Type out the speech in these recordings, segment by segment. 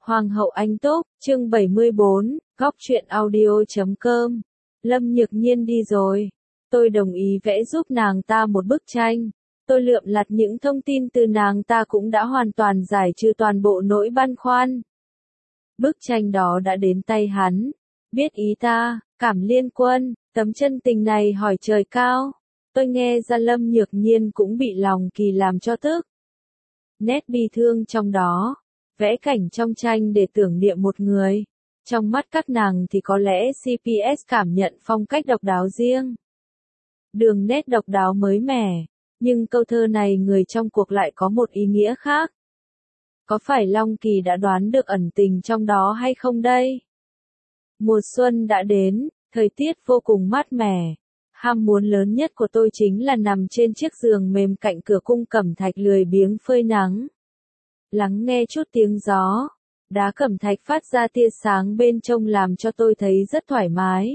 Hoàng hậu Anh Túc, chương 74, góc truyện audio.com. Lâm Nhược Nhiên đi rồi. Tôi đồng ý vẽ giúp nàng ta một bức tranh. Tôi lượm lặt những thông tin từ nàng ta cũng đã hoàn toàn giải trừ toàn bộ nỗi băn khoăn. Bức tranh đó đã đến tay hắn. Biết ý ta, Cảm Liên Quân, tấm chân tình này hỏi trời cao. Tôi nghe ra Lâm Nhược Nhiên cũng bị lòng kỳ làm cho tức. Nét bi thương trong đó. Vẽ cảnh trong tranh để tưởng niệm một người. Trong mắt các nàng thì có lẽ CPS cảm nhận phong cách độc đáo riêng. Đường nét độc đáo mới mẻ. Nhưng câu thơ này người trong cuộc lại có một ý nghĩa khác. Có phải Long Kỳ đã đoán được ẩn tình trong đó hay không đây? Mùa xuân đã đến, thời tiết vô cùng mát mẻ. Ham muốn lớn nhất của tôi chính là nằm trên chiếc giường mềm cạnh cửa cung cẩm thạch lười biếng phơi nắng. Lắng nghe chút tiếng gió, đá cẩm thạch phát ra tia sáng bên trong làm cho tôi thấy rất thoải mái.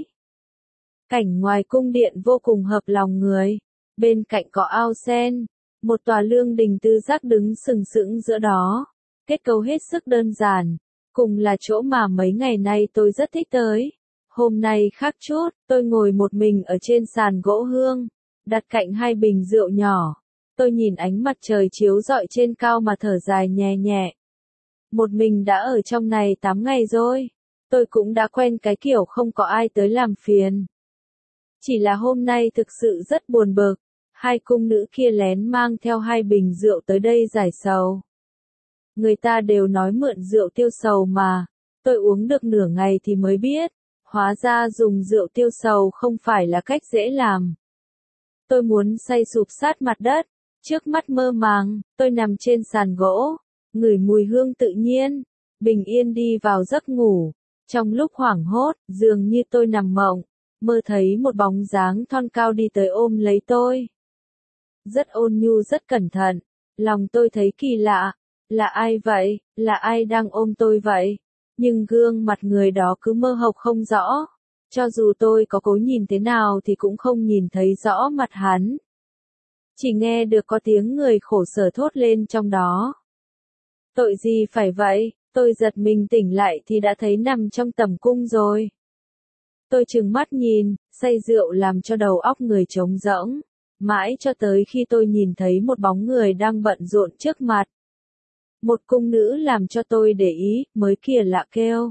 Cảnh ngoài cung điện vô cùng hợp lòng người, bên cạnh có ao sen, một tòa lương đình tứ giác đứng sừng sững giữa đó, kết cấu hết sức đơn giản, cùng là chỗ mà mấy ngày nay tôi rất thích tới. Hôm nay khác chút, tôi ngồi một mình ở trên sàn gỗ hương, đặt cạnh hai bình rượu nhỏ. Tôi nhìn ánh mặt trời chiếu rọi trên cao mà thở dài nhẹ nhẹ. Một mình đã ở trong này 8 ngày rồi. Tôi cũng đã quen cái kiểu không có ai tới làm phiền. Chỉ là hôm nay thực sự rất buồn bực. Hai cung nữ kia lén mang theo hai bình rượu tới đây giải sầu. Người ta đều nói mượn rượu tiêu sầu mà. Tôi uống được nửa ngày thì mới biết. Hóa ra dùng rượu tiêu sầu không phải là cách dễ làm. Tôi muốn say sụp sát mặt đất. Trước mắt mơ màng, tôi nằm trên sàn gỗ, ngửi mùi hương tự nhiên, bình yên đi vào giấc ngủ. Trong lúc hoảng hốt, dường như tôi nằm mộng, mơ thấy một bóng dáng thon cao đi tới ôm lấy tôi. Rất ôn nhu rất cẩn thận, lòng tôi thấy kỳ lạ, là ai vậy, là ai đang ôm tôi vậy? Nhưng gương mặt người đó cứ mơ hồ không rõ, cho dù tôi có cố nhìn thế nào thì cũng không nhìn thấy rõ mặt hắn. Chỉ nghe được có tiếng người khổ sở thốt lên trong đó. Tội gì phải vậy, tôi giật mình tỉnh lại thì đã thấy nằm trong tầm cung rồi. Tôi trừng mắt nhìn, say rượu làm cho đầu óc người trống rỗng. Mãi cho tới khi tôi nhìn thấy một bóng người đang bận rộn trước mặt. Một cung nữ làm cho tôi để ý, mới kia lạ kêu.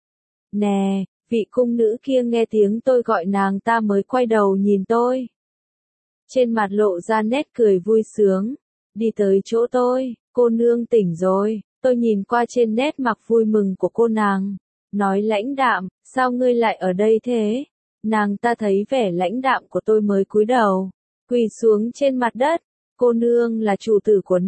Nè, vị cung nữ kia nghe tiếng tôi gọi nàng ta mới quay đầu nhìn tôi. Trên mặt lộ ra nét cười vui sướng, đi tới chỗ tôi, cô nương tỉnh rồi, tôi nhìn qua trên nét mặt vui mừng của cô nàng, nói lãnh đạm, sao ngươi lại ở đây thế? Nàng ta thấy vẻ lãnh đạm của tôi mới cúi đầu, quỳ xuống trên mặt đất, cô nương là chủ tử của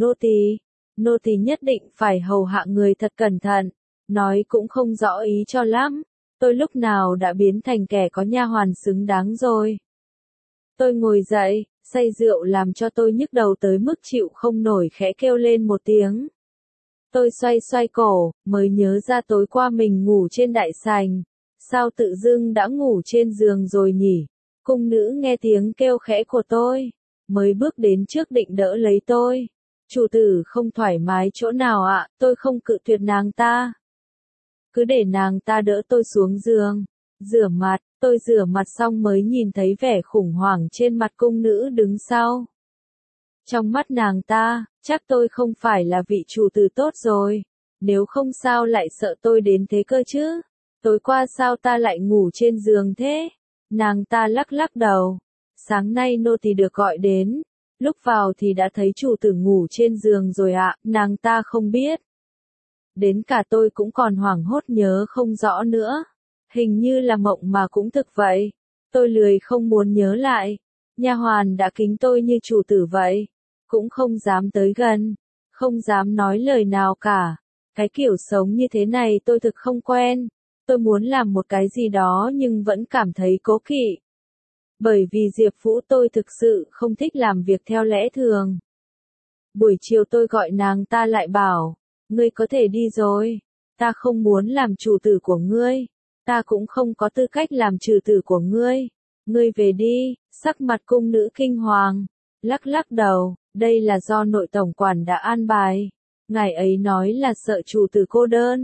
nô tỳ nhất định phải hầu hạ người thật cẩn thận, nói cũng không rõ ý cho lắm, tôi lúc nào đã biến thành kẻ có nha hoàn xứng đáng rồi. Tôi ngồi dậy, say rượu làm cho tôi nhức đầu tới mức chịu không nổi khẽ kêu lên một tiếng. Tôi xoay xoay cổ, mới nhớ ra tối qua mình ngủ trên đại sảnh. Sao tự dưng đã ngủ trên giường rồi nhỉ? Cung nữ nghe tiếng kêu khẽ của tôi, mới bước đến trước định đỡ lấy tôi. Chủ tử không thoải mái chỗ nào ạ, tôi không cự tuyệt nàng ta. Cứ để nàng ta đỡ tôi xuống giường, rửa mặt. Tôi rửa mặt xong mới nhìn thấy vẻ khủng hoảng trên mặt cung nữ đứng sau. Trong mắt nàng ta, chắc tôi không phải là vị chủ tử tốt rồi. Nếu không sao lại sợ tôi đến thế cơ chứ. Tối qua sao ta lại ngủ trên giường thế? Nàng ta lắc lắc đầu. Sáng nay nô tỳ được gọi đến. Lúc vào thì đã thấy chủ tử ngủ trên giường rồi ạ, nàng ta không biết. Đến cả tôi cũng còn hoảng hốt nhớ không rõ nữa. Hình như là mộng mà cũng thực vậy. Tôi lười không muốn nhớ lại. Nha hoàn đã kính tôi như chủ tử vậy. Cũng không dám tới gần. Không dám nói lời nào cả. Cái kiểu sống như thế này tôi thực không quen. Tôi muốn làm một cái gì đó nhưng vẫn cảm thấy cố kỵ. Bởi vì Diệp Vũ tôi thực sự không thích làm việc theo lẽ thường. Buổi chiều tôi gọi nàng ta lại bảo. Ngươi có thể đi rồi. Ta không muốn làm chủ tử của ngươi. Ta cũng không có tư cách làm trừ tử của ngươi. Ngươi về đi, sắc mặt cung nữ kinh hoàng. Lắc lắc đầu, đây là do nội tổng quản đã an bài. Ngài ấy nói là sợ chủ tử cô đơn.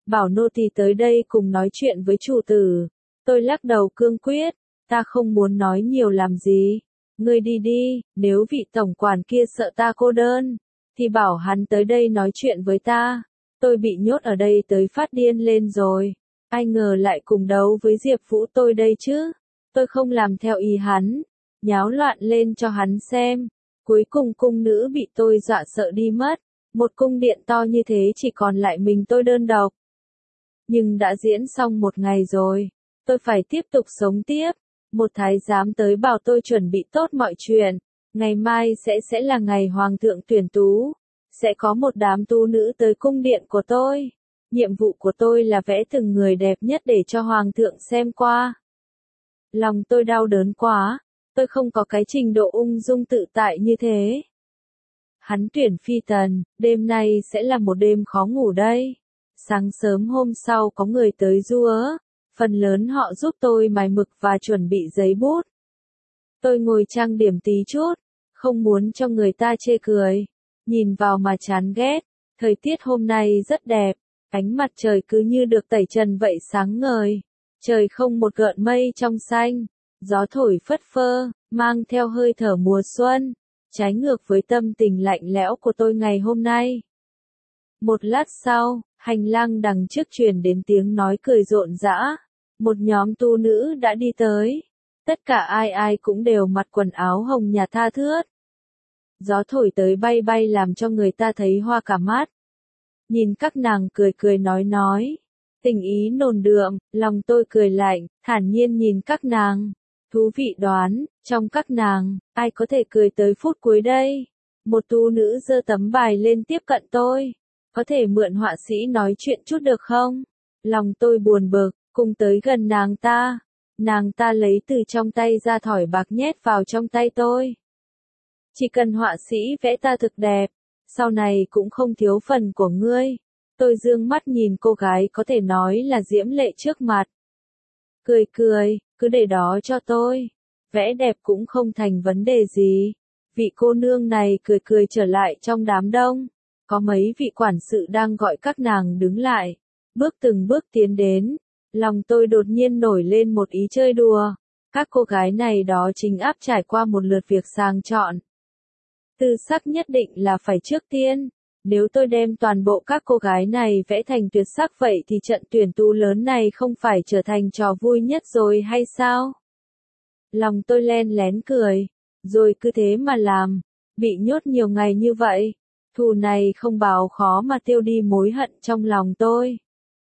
bảo nô tỳ tới đây cùng nói chuyện với chủ tử. Tôi lắc đầu cương quyết, ta không muốn nói nhiều làm gì. Ngươi đi đi, nếu vị tổng quản kia sợ ta cô đơn, thì bảo hắn tới đây nói chuyện với ta. Tôi bị nhốt ở đây tới phát điên lên rồi. Ai ngờ lại cùng đấu với Diệp Vũ tôi đây chứ. Tôi không làm theo ý hắn, nháo loạn lên cho hắn xem. Cuối cùng cung nữ bị tôi dọa sợ đi mất. Một cung điện to như thế chỉ còn lại mình tôi đơn độc. Nhưng đã diễn xong một ngày rồi, tôi phải tiếp tục sống tiếp. Một thái giám tới bảo tôi chuẩn bị tốt mọi chuyện. Ngày mai sẽ là ngày hoàng thượng tuyển tú. Sẽ có một đám tú nữ tới cung điện của tôi. Nhiệm vụ của tôi là vẽ từng người đẹp nhất để cho hoàng thượng xem qua. Lòng tôi đau đớn quá, tôi không có cái trình độ ung dung tự tại như thế. Hắn tuyển phi tần, đêm nay sẽ là một đêm khó ngủ đây. Sáng sớm hôm sau có người tới rua, phần lớn họ giúp tôi mài mực và chuẩn bị giấy bút. Tôi ngồi trang điểm tí chút, không muốn cho người ta chê cười, nhìn vào mà chán ghét. Thời tiết hôm nay rất đẹp, ánh mặt trời cứ như được tẩy trần vậy sáng ngời. Trời không một gợn mây trong xanh, gió thổi phất phơ, mang theo hơi thở mùa xuân, trái ngược với tâm tình lạnh lẽo của tôi ngày hôm nay. Một lát sau, hành lang đằng trước truyền đến tiếng nói cười rộn rã. Một nhóm tu nữ đã đi tới. Tất cả ai cũng đều mặc quần áo hồng nhạt tha thướt. Gió thổi tới bay bay làm cho người ta thấy hoa cả mắt. Nhìn các nàng cười cười nói. Tình ý nồn đượm, lòng tôi cười lạnh, thản nhiên nhìn các nàng. Thú vị đoán, trong các nàng, ai có thể cười tới phút cuối đây? Một tu nữ giơ tấm bài lên tiếp cận tôi. Có thể mượn họa sĩ nói chuyện chút được không? Lòng tôi buồn bực, cùng tới gần nàng ta. Nàng ta lấy từ trong tay ra thỏi bạc nhét vào trong tay tôi. Chỉ cần họa sĩ vẽ ta thực đẹp, sau này cũng không thiếu phần của ngươi. Tôi dương mắt nhìn cô gái có thể nói là diễm lệ trước mặt. Cười, cứ để đó cho tôi. Vẽ đẹp cũng không thành vấn đề gì. Vị cô nương này cười trở lại trong đám đông. Có mấy vị quản sự đang gọi các nàng đứng lại. Bước từng bước tiến đến. Lòng tôi đột nhiên nổi lên một ý chơi đùa. Các cô gái này đó chính áp trải qua một lượt việc sàng chọn. Tư sắc nhất định là phải trước tiên. Nếu tôi đem toàn bộ các cô gái này vẽ thành tuyệt sắc vậy thì trận tuyển tú lớn này không phải trở thành trò vui nhất rồi hay sao? Lòng tôi len lén cười. Rồi cứ thế mà làm. Bị nhốt nhiều ngày như vậy. Thù này không báo khó mà tiêu đi mối hận trong lòng tôi.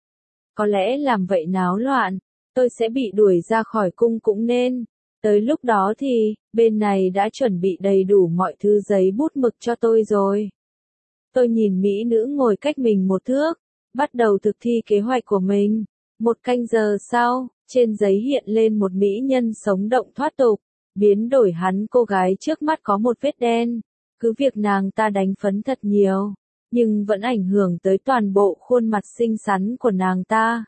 Có lẽ làm vậy náo loạn, tôi sẽ bị đuổi ra khỏi cung cũng nên. Tới lúc đó thì, bên này đã chuẩn bị đầy đủ mọi thứ giấy bút mực cho tôi rồi. Tôi nhìn mỹ nữ ngồi cách mình một thước, bắt đầu thực thi kế hoạch của mình. Một canh giờ sau, trên giấy hiện lên một mỹ nhân sống động thoát tục, biến đổi hắn cô gái trước mắt có một vết đen. Cứ việc nàng ta đánh phấn thật nhiều, nhưng vẫn ảnh hưởng tới toàn bộ khuôn mặt xinh xắn của nàng ta.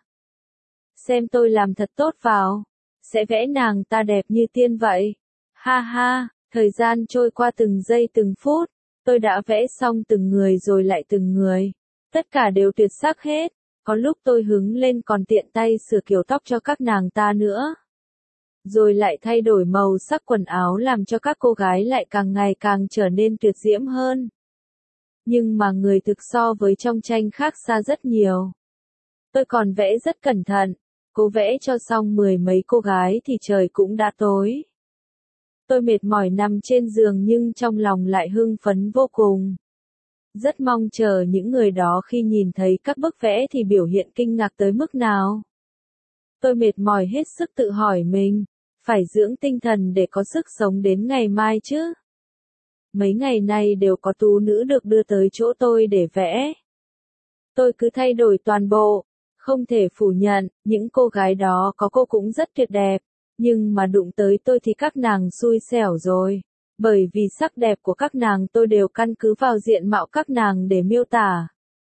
Xem tôi làm thật tốt vào, sẽ vẽ nàng ta đẹp như tiên vậy. Ha ha, thời gian trôi qua từng giây từng phút, tôi đã vẽ xong từng người rồi lại từng người. Tất cả đều tuyệt sắc hết, có lúc tôi hứng lên còn tiện tay sửa kiểu tóc cho các nàng ta nữa. Rồi lại thay đổi màu sắc quần áo làm cho các cô gái lại càng ngày càng trở nên tuyệt diễm hơn. Nhưng mà người thực so với trong tranh khác xa rất nhiều. Tôi còn vẽ rất cẩn thận, cố vẽ cho xong 10 mấy cô gái thì trời cũng đã tối. Tôi mệt mỏi nằm trên giường nhưng trong lòng lại hưng phấn vô cùng. Rất mong chờ những người đó khi nhìn thấy các bức vẽ thì biểu hiện kinh ngạc tới mức nào. Tôi mệt mỏi hết sức tự hỏi mình, phải dưỡng tinh thần để có sức sống đến ngày mai chứ. Mấy ngày nay đều có tú nữ được đưa tới chỗ tôi để vẽ. Tôi cứ thay đổi toàn bộ, không thể phủ nhận, những cô gái đó có cô cũng rất tuyệt đẹp, nhưng mà đụng tới tôi thì các nàng xui xẻo rồi, bởi vì sắc đẹp của các nàng tôi đều căn cứ vào diện mạo các nàng để miêu tả.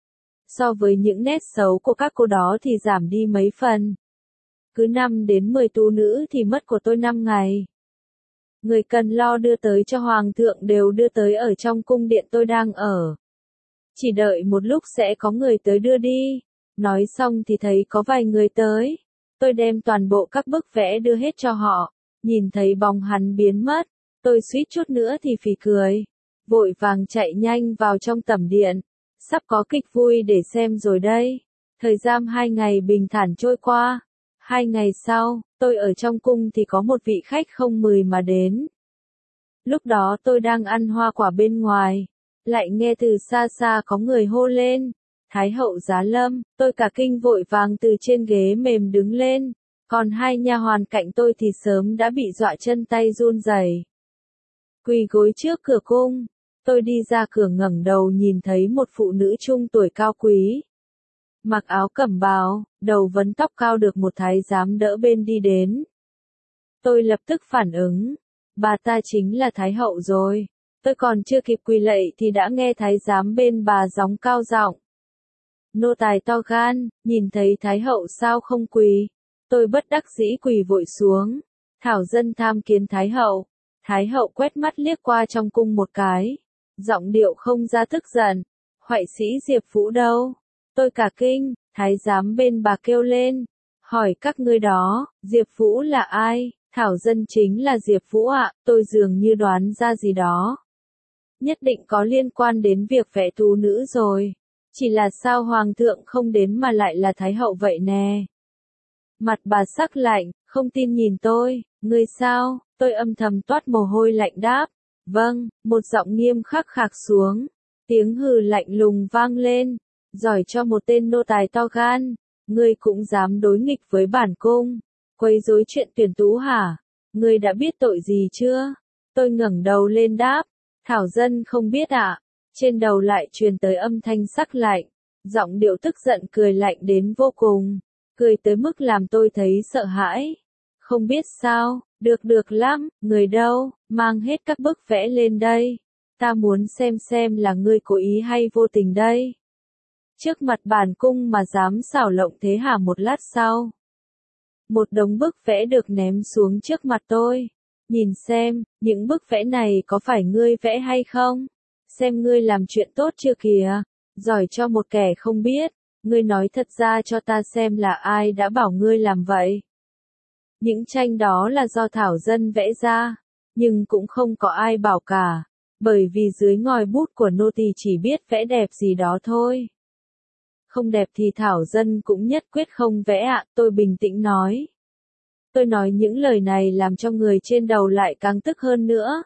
So với những nét xấu của các cô đó thì giảm đi mấy phần. Cứ 5 đến 10 tú nữ thì mất của tôi 5 ngày. Người cần lo đưa tới cho hoàng thượng đều đưa tới ở trong cung điện tôi đang ở. Chỉ đợi một lúc sẽ có người tới đưa đi. Nói xong thì thấy có vài người tới. Tôi đem toàn bộ các bức vẽ đưa hết cho họ. Nhìn thấy bóng hắn biến mất. Tôi suýt chút nữa thì phì cười. Vội vàng chạy nhanh vào trong tẩm điện. Sắp có kịch vui để xem rồi đây. Thời gian 2 ngày bình thản trôi qua. 2 ngày sau, tôi ở trong cung thì có một vị khách không mời mà đến. Lúc đó tôi đang ăn hoa quả bên ngoài. Lại nghe từ xa xa có người hô lên. Thái hậu Giá Lâm, tôi cả kinh vội vàng từ trên ghế mềm đứng lên. Còn hai nha hoàn cạnh tôi thì sớm đã bị dọa chân tay run rẩy. Quỳ gối trước cửa cung. Tôi đi ra cửa ngẩng đầu nhìn thấy một phụ nữ trung tuổi cao quý. Mặc áo cẩm bào, đầu vấn tóc cao được một thái giám đỡ bên đi đến. Tôi lập tức phản ứng. Bà ta chính là Thái hậu rồi. Tôi còn chưa kịp quỳ lạy thì đã nghe thái giám bên bà gióng cao giọng. Nô tài to gan, nhìn thấy Thái hậu sao không quỳ. Tôi bất đắc dĩ quỳ vội xuống. Thảo dân tham kiến Thái hậu. Thái hậu quét mắt liếc qua trong cung một cái. Giọng điệu không ra tức giận. Hoại sĩ Diệp Vũ đâu? Tôi cả kinh, thái giám bên bà kêu lên. Hỏi các ngươi đó, Diệp Vũ là ai? Thảo dân chính là Diệp Vũ ạ, tôi dường như đoán ra gì đó. Nhất định có liên quan đến việc vẽ tú nữ rồi. Chỉ là sao hoàng thượng không đến mà lại là Thái hậu vậy nè. Mặt bà sắc lạnh, không tin nhìn tôi, ngươi sao? Tôi âm thầm toát mồ hôi lạnh đáp. Vâng, một giọng nghiêm khắc khạc xuống. Tiếng hừ lạnh lùng vang lên. Giỏi cho một tên nô tài to gan. Ngươi cũng dám đối nghịch với bản cung. Quấy rối chuyện tuyển tú hả? Ngươi đã biết tội gì chưa? Tôi ngẩng đầu lên đáp. Thảo dân không biết ạ. Trên đầu lại truyền tới âm thanh sắc lạnh. Giọng điệu tức giận cười lạnh đến vô cùng. Cười tới mức làm tôi thấy sợ hãi. Không biết sao, được lắm, người đâu, mang hết các bức vẽ lên đây. Ta muốn xem là ngươi cố ý hay vô tình đây. Trước mặt bản cung mà dám xảo lộng thế hả? Một lát sau. Một đống bức vẽ được ném xuống trước mặt tôi. Nhìn xem, những bức vẽ này có phải ngươi vẽ hay không? Xem ngươi làm chuyện tốt chưa kìa. Giỏi cho một kẻ không biết. Ngươi nói thật ra cho ta xem là ai đã bảo ngươi làm vậy. Những tranh đó là do Thảo dân vẽ ra. Nhưng cũng không có ai bảo cả. Bởi vì dưới ngòi bút của nô tỳ chỉ biết vẽ đẹp gì đó thôi. Không đẹp thì Thảo dân cũng nhất quyết không vẽ ạ, tôi bình tĩnh nói. Tôi nói những lời này làm cho người trên đầu lại càng tức hơn nữa.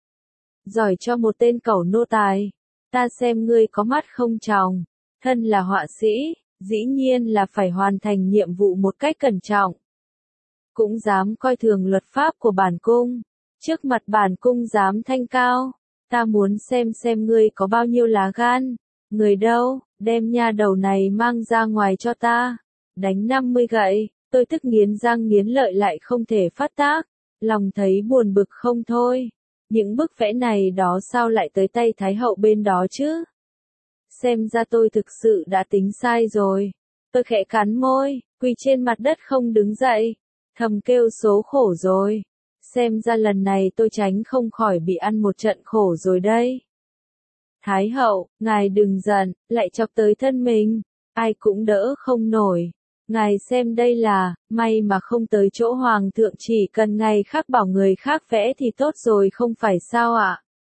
Giỏi cho một tên cẩu nô tài. Ta xem ngươi có mắt không tròng. Thân là họa sĩ, dĩ nhiên là phải hoàn thành nhiệm vụ một cách cẩn trọng. Cũng dám coi thường luật pháp của bản cung. Trước mặt bản cung dám thanh cao. Ta muốn xem ngươi có bao nhiêu lá gan. Người đâu, đem nha đầu này mang ra ngoài cho ta. Đánh 50 gậy, tôi tức nghiến răng nghiến lợi lại không thể phát tác. Lòng thấy buồn bực không thôi. Những bức vẽ này đó sao lại tới tay Thái hậu bên đó chứ? Xem ra tôi thực sự đã tính sai rồi. Tôi khẽ cắn môi, quỳ trên mặt đất không đứng dậy. Thầm kêu số khổ rồi. Xem ra lần này tôi tránh không khỏi bị ăn một trận khổ rồi đây. Thái hậu, ngài đừng giận, lại chọc tới thân mình. Ai cũng đỡ không nổi. Ngài xem đây là, may mà không tới chỗ hoàng thượng, chỉ cần ngài khác bảo người khác vẽ thì tốt rồi không phải sao ạ?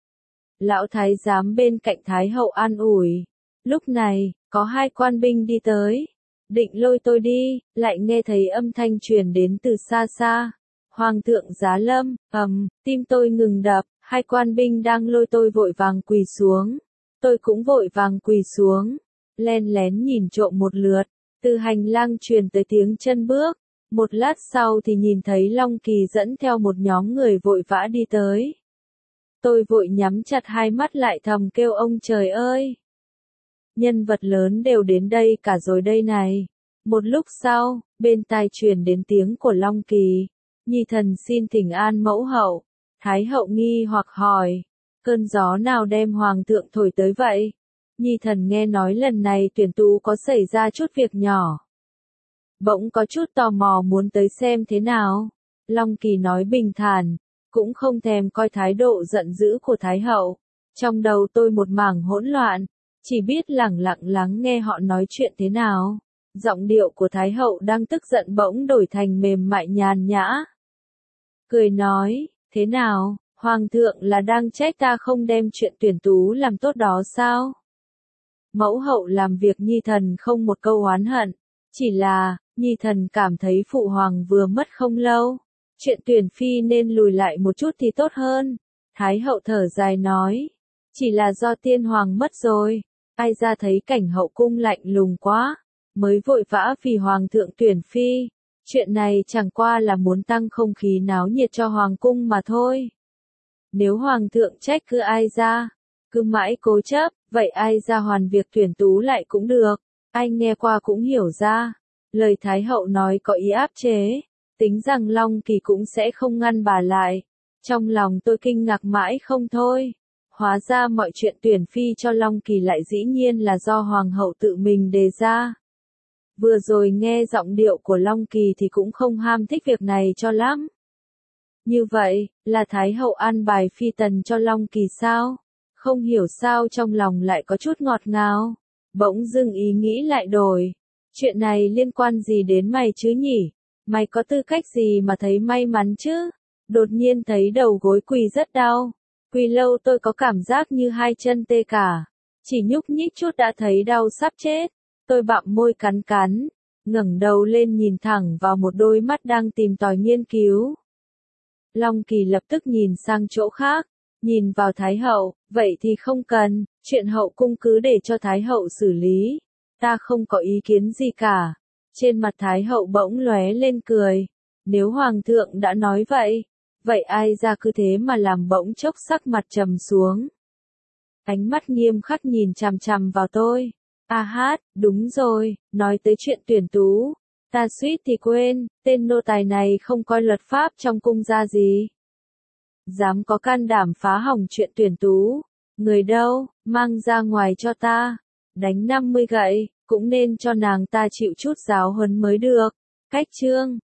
Lão thái giám bên cạnh Thái hậu an ủi. Lúc này, có hai quan binh đi tới. Định lôi tôi đi, lại nghe thấy âm thanh truyền đến từ xa xa. Hoàng thượng Giá Lâm, tim tôi ngừng đập, hai quan binh đang lôi tôi vội vàng quỳ xuống. Tôi cũng vội vàng quỳ xuống, len lén nhìn trộm một lượt, từ hành lang truyền tới tiếng chân bước. Một lát sau thì nhìn thấy Long Kỳ dẫn theo một nhóm người vội vã đi tới. Tôi vội nhắm chặt hai mắt lại thầm kêu ông trời ơi. Nhân vật lớn đều đến đây cả rồi đây này. Một lúc sau, bên tai truyền đến tiếng của Long Kỳ. Nhi thần xin thỉnh an mẫu hậu. Thái hậu nghi hoặc hỏi. Cơn gió nào đem hoàng thượng thổi tới vậy? Nhi thần nghe nói lần này tuyển tú có xảy ra chút việc nhỏ. Bỗng có chút tò mò muốn tới xem thế nào. Long Kỳ nói bình thản, cũng không thèm coi thái độ giận dữ của Thái hậu. Trong đầu tôi một mảng hỗn loạn, chỉ biết lẳng lặng lắng nghe họ nói chuyện thế nào. Giọng điệu của Thái hậu đang tức giận bỗng đổi thành mềm mại nhàn nhã. Cười nói, thế nào, Hoàng thượng là đang trách ta không đem chuyện tuyển tú làm tốt đó sao? Mẫu hậu làm việc nhi thần không một câu oán hận, chỉ là, nhi thần cảm thấy phụ hoàng vừa mất không lâu. Chuyện tuyển phi nên lùi lại một chút thì tốt hơn. Thái hậu thở dài nói, chỉ là do tiên hoàng mất rồi, ai ra thấy cảnh hậu cung lạnh lùng quá, mới vội vã vì hoàng thượng tuyển phi. Chuyện này chẳng qua là muốn tăng không khí náo nhiệt cho hoàng cung mà thôi. Nếu hoàng thượng trách cứ ai ra, cứ mãi cố chấp, vậy ai ra hoàn việc tuyển tú lại cũng được. Anh nghe qua cũng hiểu ra. Lời Thái hậu nói có ý áp chế, tính rằng Long Kỳ cũng sẽ không ngăn bà lại. Trong lòng tôi kinh ngạc mãi không thôi. Hóa ra mọi chuyện tuyển phi cho Long Kỳ lại dĩ nhiên là do hoàng hậu tự mình đề ra. Vừa rồi nghe giọng điệu của Long Kỳ thì cũng không ham thích việc này cho lắm. Như vậy, là Thái hậu an bài phi tần cho Long Kỳ sao? Không hiểu sao trong lòng lại có chút ngọt ngào. Bỗng dưng ý nghĩ lại đổi. Chuyện này liên quan gì đến mày chứ nhỉ? Mày có tư cách gì mà thấy may mắn chứ? Đột nhiên thấy đầu gối quỳ rất đau. Quỳ lâu tôi có cảm giác như hai chân tê cả. Chỉ nhúc nhích chút đã thấy đau sắp chết. Tôi bặm môi cắn cắn, ngẩng đầu lên nhìn thẳng vào một đôi mắt đang tìm tòi nghiên cứu. Long Kỳ lập tức nhìn sang chỗ khác, nhìn vào Thái hậu, vậy thì không cần, chuyện hậu cung cứ để cho Thái hậu xử lý. Ta không có ý kiến gì cả. Trên mặt Thái hậu bỗng lóe lên cười. Nếu hoàng thượng đã nói vậy, vậy ai ra cứ thế mà làm, bỗng chốc sắc mặt trầm xuống. Ánh mắt nghiêm khắc nhìn chằm chằm vào tôi. A hát, đúng rồi, nói tới chuyện tuyển tú. Ta suýt thì quên, tên nô tài này không coi luật pháp trong cung ra gì. Dám có can đảm phá hỏng chuyện tuyển tú. Người đâu, mang ra ngoài cho ta. Đánh 50 gậy, cũng nên cho nàng ta chịu chút giáo huấn mới được. Cách chương